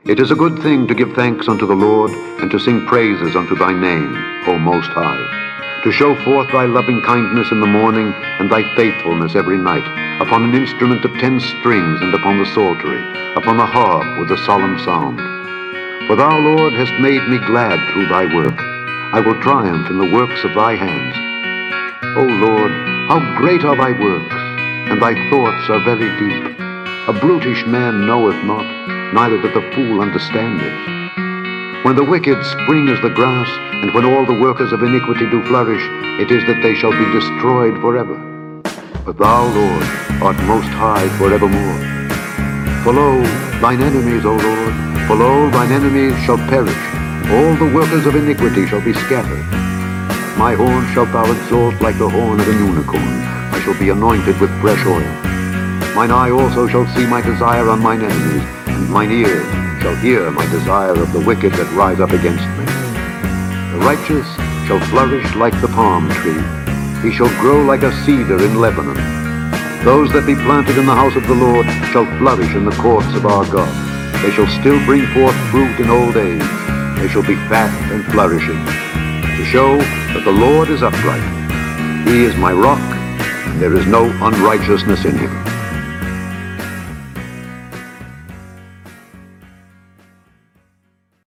It is a good thing to give thanks unto the Lord, and to sing praises unto thy name, O Most High, to show forth thy loving kindness in the morning, and thy faithfulness every night, upon an instrument of 10 strings, and upon the psaltery, upon the harp with a solemn sound. For thou, Lord, hast made me glad through thy work. I will triumph in the works of thy hands. O Lord, how great are thy works, and thy thoughts are very deep. A brutish man knoweth not, neither doth the fool understand this. When the wicked spring as the grass, and when all the workers of iniquity do flourish, it is that they shall be destroyed forever. But thou, Lord, art most high forevermore. For lo, thine enemies, O Lord, for lo, thine enemies shall perish. All the workers of iniquity shall be scattered. My horn shalt thou exalt like the horn of an unicorn. I shall be anointed with fresh oil. Mine eye also shall see my desire on mine enemies, and mine ear shall hear my desire of the wicked that rise up against me. The righteous shall flourish like the palm tree. He shall grow like a cedar in Lebanon. Those that be planted in the house of the Lord shall flourish in the courts of our God. They shall still bring forth fruit in old age. They shall be fat and flourishing, to show that the Lord is upright. He is my rock, and there is no unrighteousness in him.